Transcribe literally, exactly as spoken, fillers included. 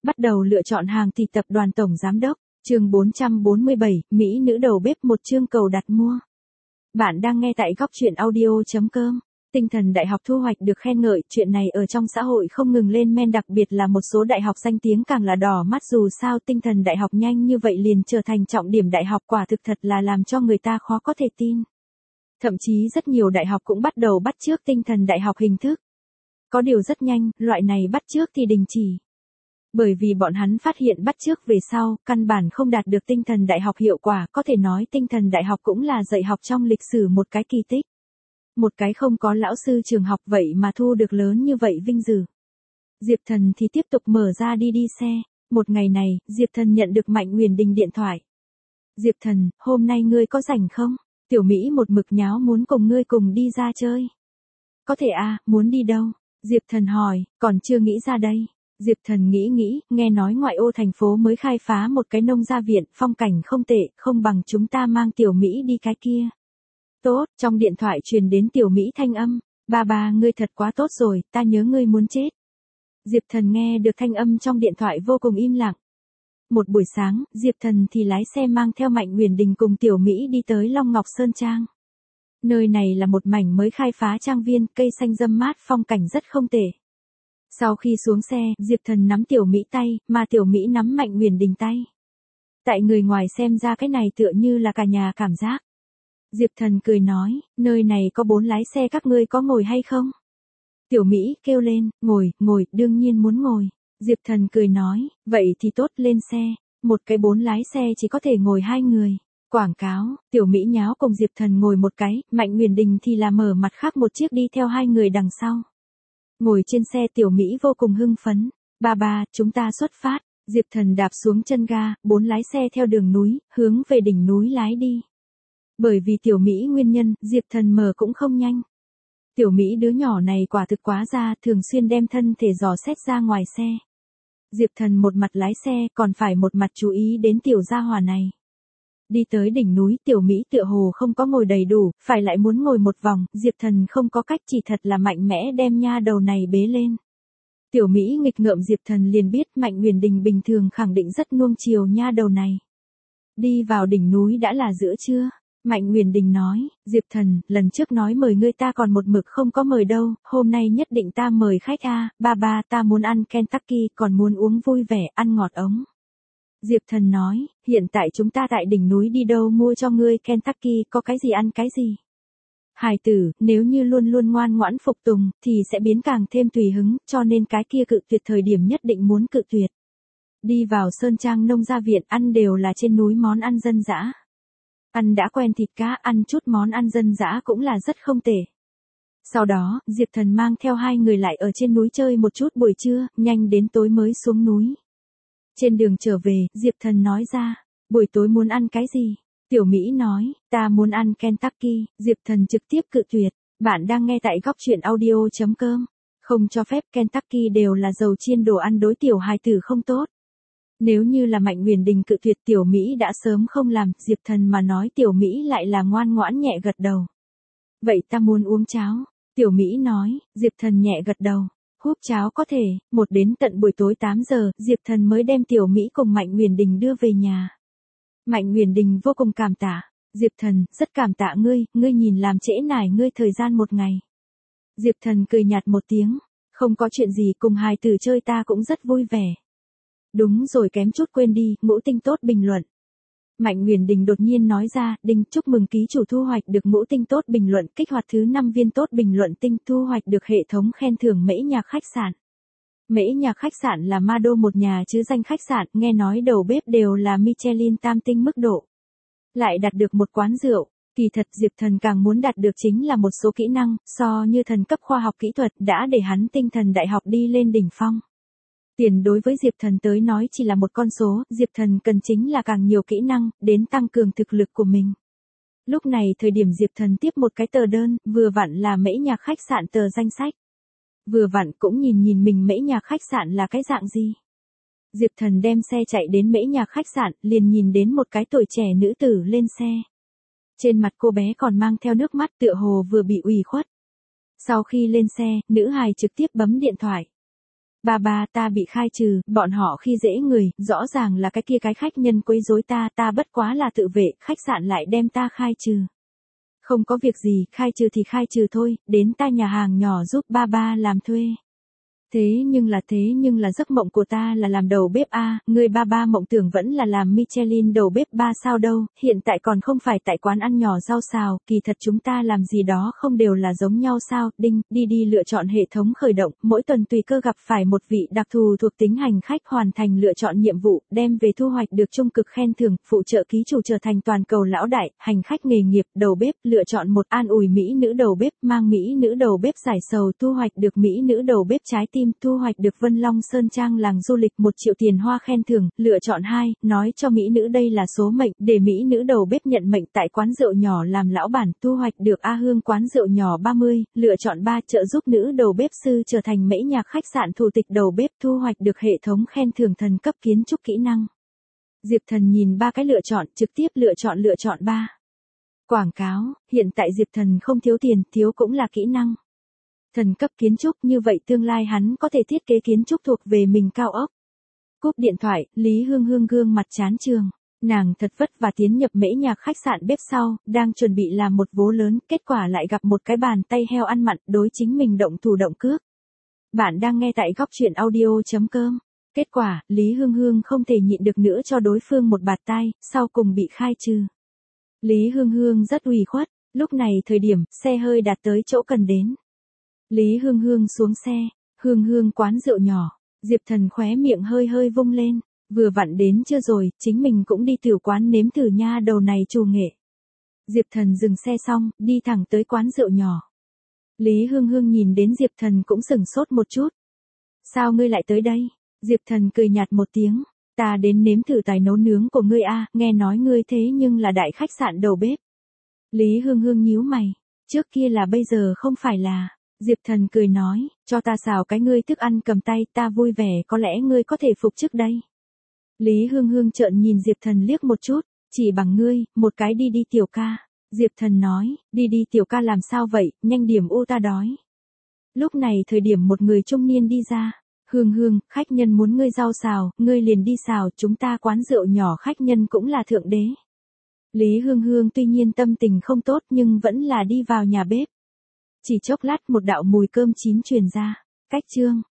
Bắt đầu lựa chọn hàng thì tập đoàn tổng giám đốc, chương bốn trăm bốn mươi bảy, Mỹ nữ đầu bếp một chương cầu đặt mua. Bạn đang nghe tại góc truyện audio chấm com. Tinh thần đại học thu hoạch được khen ngợi, chuyện này ở trong xã hội không ngừng lên men, đặc biệt là một số đại học danh tiếng càng là đỏ mắt, dù sao tinh thần đại học nhanh như vậy liền trở thành trọng điểm đại học, quả thực thật là làm cho người ta khó có thể tin. Thậm chí rất nhiều đại học cũng bắt đầu bắt chước tinh thần đại học hình thức. Có điều rất nhanh, loại này bắt chước thì đình chỉ. Bởi vì bọn hắn phát hiện bắt chước về sau, căn bản không đạt được tinh thần đại học hiệu quả, có thể nói tinh thần đại học cũng là dạy học trong lịch sử một cái kỳ tích. Một cái không có lão sư trường học vậy mà thu được lớn như vậy vinh dự. Diệp Thần thì tiếp tục mở ra đi đi xe. Một ngày này, Diệp Thần nhận được Mạnh Uyển Đình điện thoại. Diệp Thần, hôm nay ngươi có rảnh không? Tiểu Mỹ một mực nháo muốn cùng ngươi cùng đi ra chơi. Có thể à, muốn đi đâu? Diệp Thần hỏi, còn chưa nghĩ ra đây. Diệp Thần nghĩ nghĩ, nghe nói ngoại ô thành phố mới khai phá một cái nông gia viện, phong cảnh không tệ, không bằng chúng ta mang Tiểu Mỹ đi cái kia. Tốt, trong điện thoại truyền đến Tiểu Mỹ thanh âm, ba ba ngươi thật quá tốt rồi, ta nhớ ngươi muốn chết. Diệp Thần nghe được thanh âm trong điện thoại vô cùng im lặng. Một buổi sáng, Diệp Thần thì lái xe mang theo Mạnh Uyển Đình cùng Tiểu Mỹ đi tới Long Ngọc Sơn Trang. Nơi này là một mảnh mới khai phá trang viên, cây xanh râm mát, phong cảnh rất không tệ. Sau khi xuống xe, Diệp Thần nắm Tiểu Mỹ tay, mà Tiểu Mỹ nắm Mạnh Uyển Đình tay. Tại người ngoài xem ra cái này tựa như là cả nhà cảm giác. Diệp Thần cười nói, nơi này có bốn lái xe, các ngươi có ngồi hay không? Tiểu Mỹ kêu lên, ngồi, ngồi, đương nhiên muốn ngồi. Diệp Thần cười nói, vậy thì tốt, lên xe. Một cái bốn lái xe chỉ có thể ngồi hai người. Quảng cáo, Tiểu Mỹ nháo cùng Diệp Thần ngồi một cái, Mạnh Uyển Đình thì là mở mặt khác một chiếc đi theo hai người đằng sau. Ngồi trên xe Tiểu Mỹ vô cùng hưng phấn. Ba ba, chúng ta xuất phát. Diệp Thần đạp xuống chân ga, bốn lái xe theo đường núi, hướng về đỉnh núi lái đi. Bởi vì Tiểu Mỹ nguyên nhân, Diệp Thần mở cũng không nhanh. Tiểu Mỹ đứa nhỏ này quả thực quá ra, thường xuyên đem thân thể dò xét ra ngoài xe. Diệp Thần một mặt lái xe, còn phải một mặt chú ý đến tiểu gia hỏa này. Đi tới đỉnh núi, Tiểu Mỹ tựa hồ không có ngồi đầy đủ, phải lại muốn ngồi một vòng, Diệp Thần không có cách, chỉ thật là mạnh mẽ đem nha đầu này bế lên. Tiểu Mỹ nghịch ngợm, Diệp Thần liền biết Mạnh Uyển Đình bình thường khẳng định rất nuông chiều nha đầu này. Đi vào đỉnh núi đã là giữa trưa. Mạnh Uyển Đình nói, Diệp Thần, lần trước nói mời ngươi ta còn một mực không có mời đâu, hôm nay nhất định ta mời khách a, ba ba ta muốn ăn Kentucky, còn muốn uống vui vẻ, ăn ngọt ống. Diệp Thần nói, hiện tại chúng ta tại đỉnh núi, đi đâu mua cho ngươi Kentucky, có cái gì ăn cái gì. Hài tử, nếu như luôn luôn ngoan ngoãn phục tùng, thì sẽ biến càng thêm tùy hứng, cho nên cái kia cự tuyệt thời điểm nhất định muốn cự tuyệt. Đi vào Sơn Trang nông gia viện, ăn đều là trên núi món ăn dân dã. Ăn đã quen thịt cá, ăn chút món ăn dân dã cũng là rất không tệ. Sau đó, Diệp Thần mang theo hai người lại ở trên núi chơi một chút buổi trưa, nhanh đến tối mới xuống núi. Trên đường trở về, Diệp Thần nói ra, buổi tối muốn ăn cái gì? Tiểu Mỹ nói, ta muốn ăn Kentucky. Diệp Thần trực tiếp cự tuyệt, bạn đang nghe tại góc truyện audio chấm com. Không cho phép, Kentucky đều là dầu chiên, đồ ăn đối tiểu hài tử không tốt. Nếu như là Mạnh Uyển Đình cự tuyệt, Tiểu Mỹ đã sớm không làm, Diệp Thần mà nói Tiểu Mỹ lại là ngoan ngoãn nhẹ gật đầu. Vậy ta muốn uống cháo. Tiểu Mỹ nói, Diệp Thần nhẹ gật đầu. Húp cháo có thể, một đến tận buổi tối tám giờ, Diệp Thần mới đem Tiểu Mỹ cùng Mạnh Uyển Đình đưa về nhà. Mạnh Uyển Đình vô cùng cảm tạ. Diệp Thần, rất cảm tạ ngươi, ngươi nhìn làm trễ nải ngươi thời gian một ngày. Diệp Thần cười nhạt một tiếng, không có chuyện gì, cùng hài tử chơi ta cũng rất vui vẻ. Đúng rồi, kém chút quên đi, ngũ tinh tốt bình luận. Mạnh Uyển Đình đột nhiên nói ra, Đinh, chúc mừng ký chủ thu hoạch được ngũ tinh tốt bình luận, kích hoạt thứ năm viên tốt bình luận tinh, thu hoạch được hệ thống khen thưởng Mễ Nhạc khách sạn. Mễ Nhạc khách sạn là ma đô một nhà chứ danh khách sạn, nghe nói đầu bếp đều là Michelin tam tinh mức độ. Lại đạt được một quán rượu, kỳ thật Diệp Thần càng muốn đạt được chính là một số kỹ năng, so như thần cấp khoa học kỹ thuật đã để hắn tinh thần đại học đi lên đỉnh phong. Tiền đối với Diệp Thần tới nói chỉ là một con số, Diệp Thần cần chính là càng nhiều kỹ năng, đến tăng cường thực lực của mình. Lúc này thời điểm Diệp Thần tiếp một cái tờ đơn, vừa vặn là Mễ Nhạc khách sạn tờ danh sách. Vừa vặn cũng nhìn nhìn mình Mễ Nhạc khách sạn là cái dạng gì. Diệp Thần đem xe chạy đến Mễ Nhạc khách sạn, liền nhìn đến một cái tuổi trẻ nữ tử lên xe. Trên mặt cô bé còn mang theo nước mắt, tựa hồ vừa bị ủy khuất. Sau khi lên xe, nữ hài trực tiếp bấm điện thoại. Ba ba ta bị khai trừ, bọn họ khi dễ người, rõ ràng là cái kia cái khách nhân quấy rối ta, ta bất quá là tự vệ, khách sạn lại đem ta khai trừ. Không có việc gì, khai trừ thì khai trừ thôi, đến ta nhà hàng nhỏ giúp ba ba làm thuê. Thế nhưng là thế nhưng là giấc mộng của ta là làm đầu bếp a, người ba ba mộng tưởng vẫn là làm Michelin đầu bếp ba sao đâu, hiện tại còn không phải tại quán ăn nhỏ rau xào, kỳ thật chúng ta làm gì đó không đều là giống nhau sao, đinh, đi đi lựa chọn hệ thống khởi động, mỗi tuần tùy cơ gặp phải một vị đặc thù thuộc tính hành khách hoàn thành lựa chọn nhiệm vụ, đem về thu hoạch được trung cực khen thưởng, phụ trợ ký chủ trở thành toàn cầu lão đại, hành khách nghề nghiệp, đầu bếp, lựa chọn một an ủi mỹ nữ đầu bếp, mang mỹ nữ đầu bếp giải sầu, thu hoạch được mỹ nữ đầu bếp trái tim, thu hoạch được Vân Long Sơn Trang làng du lịch một triệu tiền hoa khen thưởng, lựa chọn hai, nói cho mỹ nữ đây là số mệnh, để mỹ nữ đầu bếp nhận mệnh tại quán rượu nhỏ làm lão bản, thu hoạch được A Hương quán rượu nhỏ ba mươi, lựa chọn ba, trợ giúp nữ đầu bếp sư trở thành mễ nhạc khách sạn thủ tịch đầu bếp, thu hoạch được hệ thống khen thưởng thần cấp kiến trúc kỹ năng. Diệp Thần nhìn ba cái lựa chọn, trực tiếp lựa chọn lựa chọn ba. Quảng cáo, hiện tại Diệp Thần không thiếu tiền, thiếu cũng là kỹ năng. Thần cấp kiến trúc, như vậy tương lai hắn có thể thiết kế kiến trúc thuộc về mình cao ốc. Cúp điện thoại, Lý Hương Hương gương mặt chán trường. Nàng thật vất vả tiến nhập mễ nhạc khách sạn bếp sau, đang chuẩn bị làm một vố lớn, kết quả lại gặp một cái bàn tay heo ăn mặn, đối chính mình động thủ động cước. Bạn đang nghe tại góc truyện audio chấm com. Kết quả, Lý Hương Hương không thể nhịn được nữa cho đối phương một bạt tai, sau cùng bị khai trừ. Lý Hương Hương rất ủy khuất, lúc này thời điểm, xe hơi đạt tới chỗ cần đến. Lý Hương Hương xuống xe, Hương Hương quán rượu nhỏ, Diệp Thần khóe miệng hơi hơi vung lên, vừa vặn đến chưa rồi, chính mình cũng đi tiểu quán nếm thử nha đầu này trù nghệ. Diệp Thần dừng xe xong, đi thẳng tới quán rượu nhỏ. Lý Hương Hương nhìn đến Diệp Thần cũng sửng sốt một chút. Sao ngươi lại tới đây? Diệp Thần cười nhạt một tiếng, ta đến nếm thử tài nấu nướng của ngươi a, nghe nói ngươi thế nhưng là đại khách sạn đầu bếp. Lý Hương Hương nhíu mày, trước kia là bây giờ không phải là. Diệp Thần cười nói, cho ta xào cái ngươi thức ăn cầm tay, ta vui vẻ, có lẽ ngươi có thể phục chức đây. Lý Hương Hương trợn nhìn Diệp Thần liếc một chút, chỉ bằng ngươi, một cái đi đi tiểu ca. Diệp Thần nói, đi đi tiểu ca làm sao vậy, nhanh điểm u ta đói. Lúc này thời điểm một người trung niên đi ra, Hương Hương, khách nhân muốn ngươi rau xào, ngươi liền đi xào, chúng ta quán rượu nhỏ khách nhân cũng là thượng đế. Lý Hương Hương tuy nhiên tâm tình không tốt nhưng vẫn là đi vào nhà bếp. Chỉ chốc lát một đạo mùi cơm chín truyền ra, cách chương.